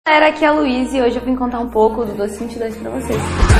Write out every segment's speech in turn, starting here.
Galera, aqui é a Luísa e hoje eu vim contar um pouco do Doce 22 pra vocês.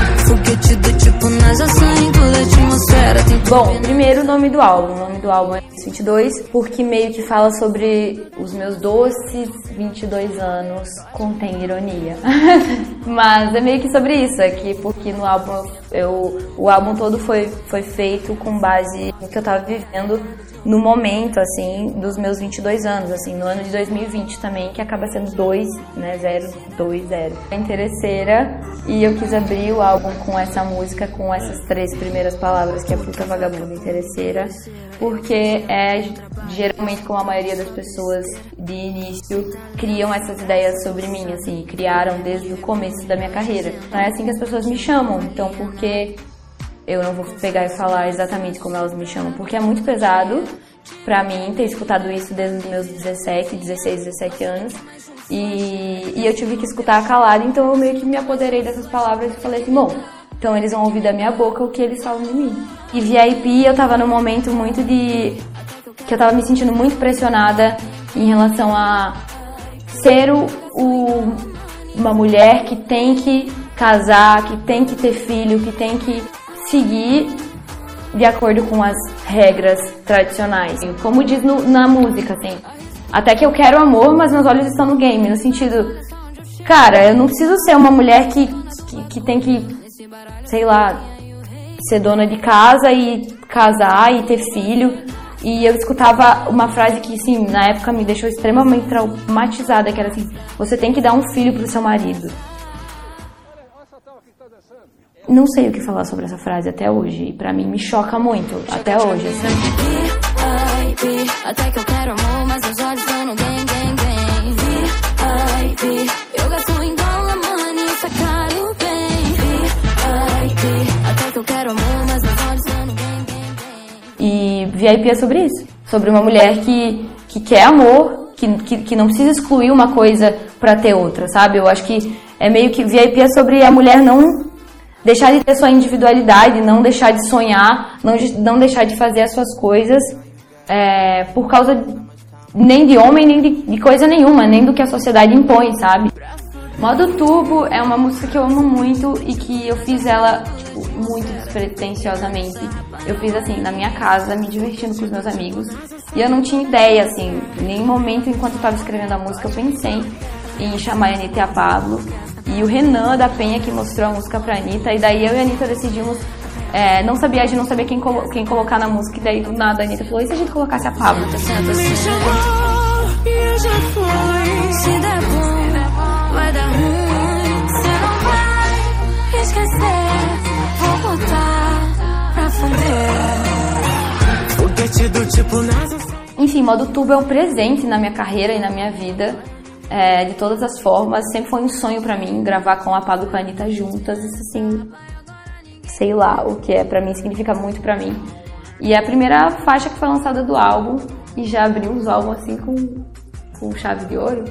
Bom, primeiro o nome do álbum. O nome do álbum é Doce 22 porque meio que fala sobre os meus doces 22 anos, contém ironia. Mas é meio que sobre isso, porque no álbum o álbum todo foi feito com base no que eu tava vivendo no momento, assim, dos meus 22 anos, assim, no ano de 2020 também, que acaba sendo 2, né, 020. É interesseira, e eu quis abrir o álbum com essa música, com essas 3 primeiras palavras, que é puta, vagabunda, interesseira, porque é geralmente como a maioria das pessoas de início criam essas ideias sobre mim, assim, criaram desde o começo da minha carreira. É assim que as pessoas me chamam, então porque eu não vou pegar e falar exatamente como elas me chamam, porque é muito pesado pra mim ter escutado isso desde os meus 16, 17 anos. E eu tive que escutar calada, então eu meio que me apoderei dessas palavras e falei assim, bom, então eles vão ouvir da minha boca o que eles falam de mim. E VIP, eu tava num momento muito que eu tava me sentindo muito pressionada em relação a ser uma mulher que tem que casar, que tem que ter filho, que tem que seguir de acordo com as regras tradicionais. Como diz na música, assim, até que eu quero amor, mas meus olhos estão no game, no sentido, cara, eu não preciso ser uma mulher que tem que, sei lá, ser dona de casa e casar e ter filho. E eu escutava uma frase que, sim, na época me deixou extremamente traumatizada, que era assim, você tem que dar um filho pro seu marido. Não sei o que falar sobre essa frase até hoje, e pra mim me choca muito, até hoje, assim. Até que eu quero amor, mas os olhos estão no game. Eu gasto em dólar, money, isso é caro, bem. Até que eu quero amor, mas os olhos estão no game. E VIP é sobre isso, sobre uma mulher que quer amor, que não precisa excluir uma coisa pra ter outra, sabe? Eu acho que é meio que VIP é sobre a mulher não deixar de ter sua individualidade, não deixar de sonhar, não deixar de fazer as suas coisas por causa nem de homem, nem de coisa nenhuma, nem do que a sociedade impõe, sabe? Modo Turbo é uma música que eu amo muito e que eu fiz ela, tipo, muito despretensiosamente. Eu fiz, assim, na minha casa, me divertindo com os meus amigos. E eu não tinha ideia, assim, em nenhum momento enquanto eu tava escrevendo a música eu pensei em chamar a Anitta e a Pablo. E o Renan da Penha que mostrou a música pra Anitta, e daí eu e a Anitta decidimos, a gente não sabia quem colocar na música, e daí do nada a Anitta falou, e se a gente colocasse a Pablo? Vai dar ruim, você não vai esquecer, vou botar pra fuder. Enfim, Modo Turbo é um presente na minha carreira e na minha vida. De todas as formas, sempre foi um sonho pra mim gravar com a Pablo e com a Anitta juntas, isso assim, sei lá o que é, pra mim significa muito pra mim. E é a primeira faixa que foi lançada do álbum, e já abrimos o álbum assim com chave de ouro.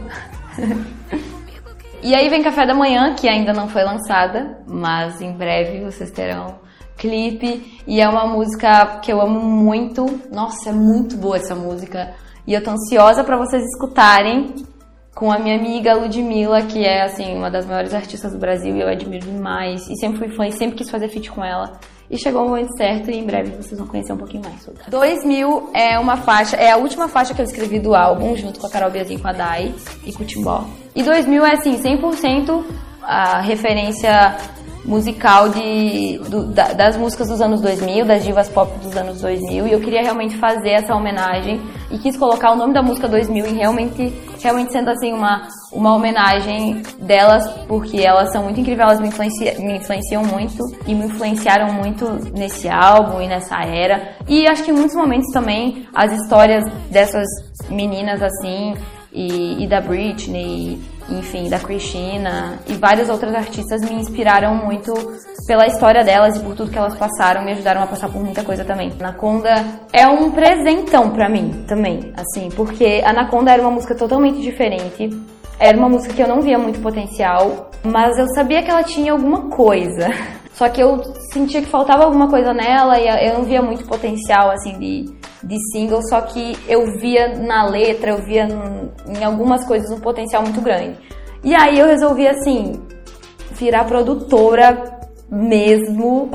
E aí vem Café da Manhã, que ainda não foi lançada, mas em breve vocês terão clipe, e é uma música que eu amo muito, nossa, é muito boa essa música, e eu tô ansiosa pra vocês escutarem, com a minha amiga Ludmilla, que é, assim, uma das maiores artistas do Brasil e eu admiro demais. E sempre fui fã e sempre quis fazer feat com ela. E chegou o momento certo e em breve vocês vão conhecer um pouquinho mais sobre. 2000 é uma faixa, é a última faixa que eu escrevi do álbum, junto com a Carol Biazin, com a Dai e com o Timbó. E 2000 é, assim, 100% a referência musical das músicas dos anos 2000, das divas pop dos anos 2000, e eu queria realmente fazer essa homenagem e quis colocar o nome da música 2000 e realmente sendo assim uma homenagem delas, porque elas são muito incríveis, elas me influenciam muito e me influenciaram muito nesse álbum e nessa era, e acho que em muitos momentos também as histórias dessas meninas assim, e da Britney, enfim, da Christina e várias outras artistas me inspiraram muito pela história delas e por tudo que elas passaram, me ajudaram a passar por muita coisa também. Anaconda é um presentão pra mim também, assim, porque Anaconda era uma música totalmente diferente, era uma música que eu não via muito potencial, mas eu sabia que ela tinha alguma coisa, só que eu sentia que faltava alguma coisa nela e eu não via muito potencial, assim, de single, só que eu via na letra, eu via em algumas coisas um potencial muito grande. E aí eu resolvi, assim, virar produtora mesmo.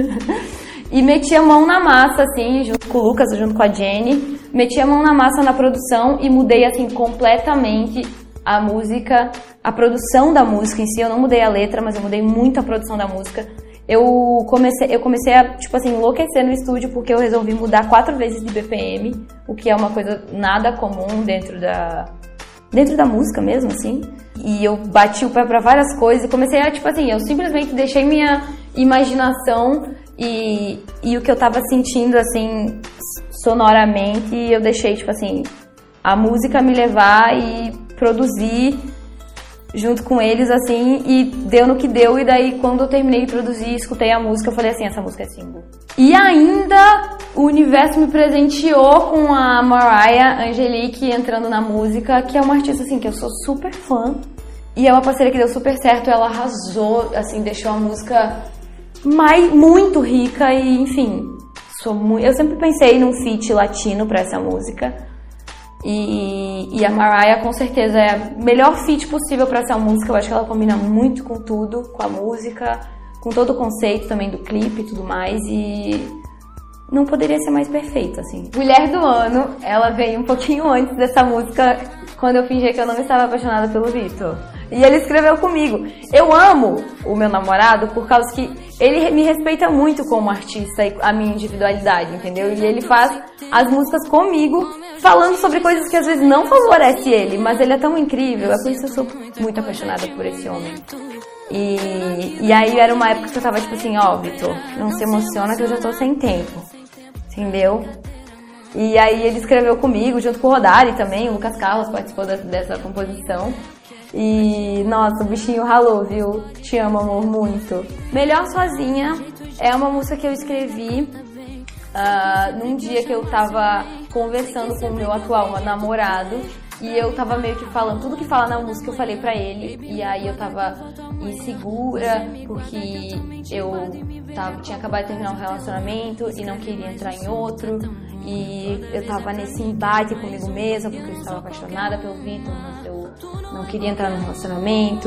E meti a mão na massa, assim, junto com o Lucas, junto com a Jenny. Meti a mão na massa na produção e mudei, assim, completamente a música, a produção da música em si. Eu não mudei a letra, mas eu mudei muito a produção da música. Eu comecei a, tipo assim, enlouquecer no estúdio porque eu resolvi mudar 4 vezes de BPM, o que é uma coisa nada comum dentro da música mesmo, assim. E eu bati o pé pra várias coisas e comecei a, tipo assim, eu simplesmente deixei minha imaginação e o que eu tava sentindo, assim, sonoramente, eu deixei, tipo assim, a música me levar e produzir junto com eles, assim, e deu no que deu. E daí, quando eu terminei de produzir, escutei a música, eu falei assim, essa música é single. E ainda o universo me presenteou com a Mariah Angelique entrando na música, que é uma artista, assim, que eu sou super fã. E é uma parceira que deu super certo, ela arrasou, assim, deixou a música muito rica e, enfim, eu sempre pensei num feat latino pra essa música. E a Mariah com certeza é a melhor feat possível pra essa música. Eu acho que ela combina muito com tudo, com a música, com todo o conceito também do clipe e tudo mais. E não poderia ser mais perfeito, assim. Mulher do Ano, ela veio um pouquinho antes dessa música, quando eu fingi que eu não estava apaixonada pelo Vitor. E ele escreveu comigo. Eu amo o meu namorado por causa que ele me respeita muito como artista e a minha individualidade, entendeu? E ele faz as músicas comigo, falando sobre coisas que às vezes não favorecem ele, mas ele é tão incrível, é por isso que eu sou muito apaixonada por esse homem. E aí era uma época que eu tava tipo assim, ó, Vitor, não se emociona que eu já tô sem tempo, entendeu? E aí ele escreveu comigo, junto com o Rodari também, o Lucas Carlos participou dessa composição. E, nossa, o bichinho ralou, viu? Te amo, amor, muito. Melhor Sozinha é uma música que eu escrevi num dia que eu tava conversando com o meu atual namorado. E eu tava meio que falando, tudo que fala na música eu falei pra ele. E aí eu tava insegura, porque tinha acabado de terminar um relacionamento e não queria entrar em outro. E eu tava nesse embate comigo mesma, porque eu estava apaixonada pelo Vitor, mas eu não queria entrar num relacionamento.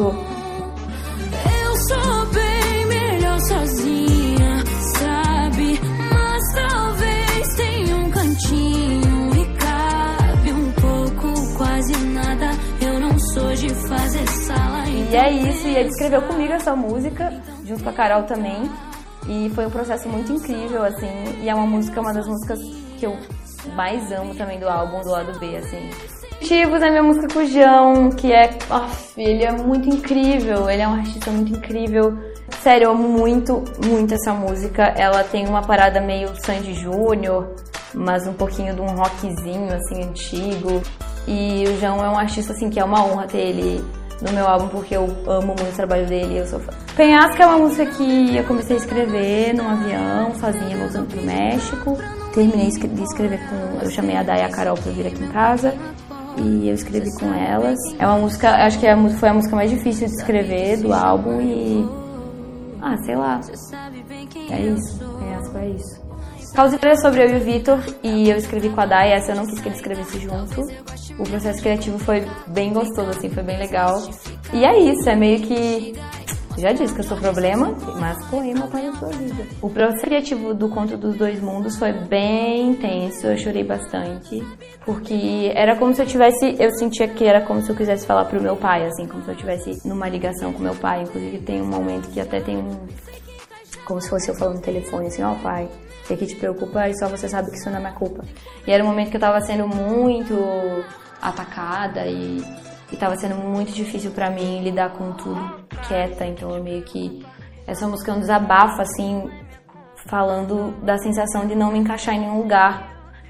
Eu sou bem melhor sozinha, sabe? Mas talvez tenha um cantinho e cabe um pouco, quase nada. Eu não sou de fazer sala. E é isso, e ele escreveu comigo essa música, junto com a Carol também. E foi um processo muito incrível, assim, e é uma das músicas que eu mais amo também do álbum, do lado B, assim. Motivos é minha música com o João, que ele é muito incrível, ele é um artista muito incrível. Sério, eu amo muito, muito essa música. Ela tem uma parada meio Sandy Júnior, mas um pouquinho de um rockzinho, assim, antigo. E o João é um artista, assim, que é uma honra ter ele no meu álbum, porque eu amo muito o trabalho dele e eu sou fã. Penhasco é uma música que eu comecei a escrever num avião, sozinha, voltando pro México. Terminei de escrever eu chamei a Day e a Carol pra vir aqui em casa e eu escrevi com elas. É uma música, acho que foi a música mais difícil de escrever do álbum e... sei lá. É isso, Penhasco é isso. Causa é sobre eu e o Vitor e eu escrevi com a Day, essa eu não quis que ele escrevesse junto. O processo criativo foi bem gostoso, assim, foi bem legal. E é isso, é meio que... Já disse que eu sou problema, mas poema para a sua vida. O processo criativo do Conto dos Dois Mundos foi bem intenso, eu chorei bastante. Porque era como se eu sentia que era como se eu quisesse falar pro meu pai, assim, como se eu estivesse numa ligação com meu pai. Inclusive tem um momento que até tem como se fosse eu falando no telefone, assim, ó, pai, o que te preocupa e só você sabe que isso não é minha culpa. E era um momento que eu tava sendo muito atacada e tava sendo muito difícil pra mim lidar com tudo quieta, então eu meio que... Essa música é um desabafo, assim, falando da sensação de não me encaixar em nenhum lugar,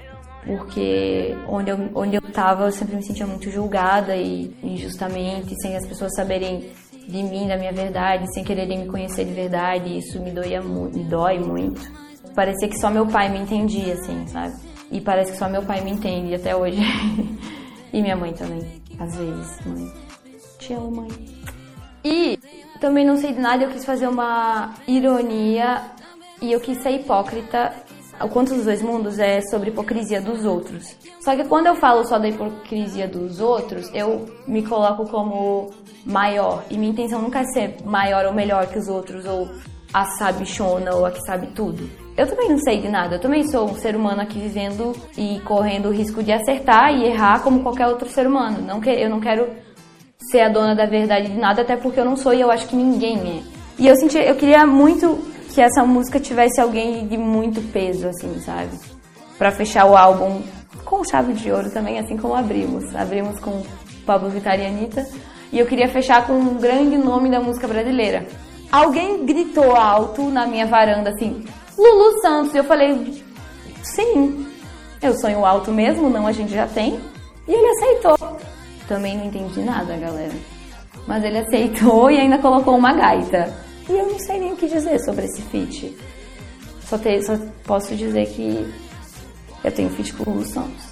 porque onde eu tava eu sempre me sentia muito julgada e injustamente, sem as pessoas saberem de mim, da minha verdade, sem quererem me conhecer de verdade, e isso me dói muito. Parecia que só meu pai me entendia, assim, sabe? E parece que só meu pai me entende até hoje. E minha mãe também, às vezes. Mãe, te amo, mãe. E também não sei de nada, eu quis fazer uma ironia e eu quis ser hipócrita O Conto dos Dois Mundos é sobre hipocrisia dos outros. Só que quando eu falo só da hipocrisia dos outros, eu me coloco como maior. E minha intenção nunca é ser maior ou melhor que os outros, ou a sabichona, ou a que sabe tudo. Eu também não sei de nada. Eu também sou um ser humano aqui vivendo e correndo o risco de acertar e errar como qualquer outro ser humano. Eu não quero ser a dona da verdade de nada, até porque eu não sou e eu acho que ninguém é. E eu queria muito que essa música tivesse alguém de muito peso, assim, sabe? Pra fechar o álbum com chave de ouro também, assim como abrimos. Abrimos com Pablo Vittar e Anitta. E eu queria fechar com um grande nome da música brasileira. Alguém gritou alto na minha varanda, assim, Lulu Santos. E eu falei, sim, eu sonho alto mesmo, não, a gente já tem. E ele aceitou. Também não entendi nada, galera. Mas ele aceitou e ainda colocou uma gaita. E eu não sei nem o que dizer sobre esse feat. Só posso dizer que eu tenho feat com o Lulu Santos.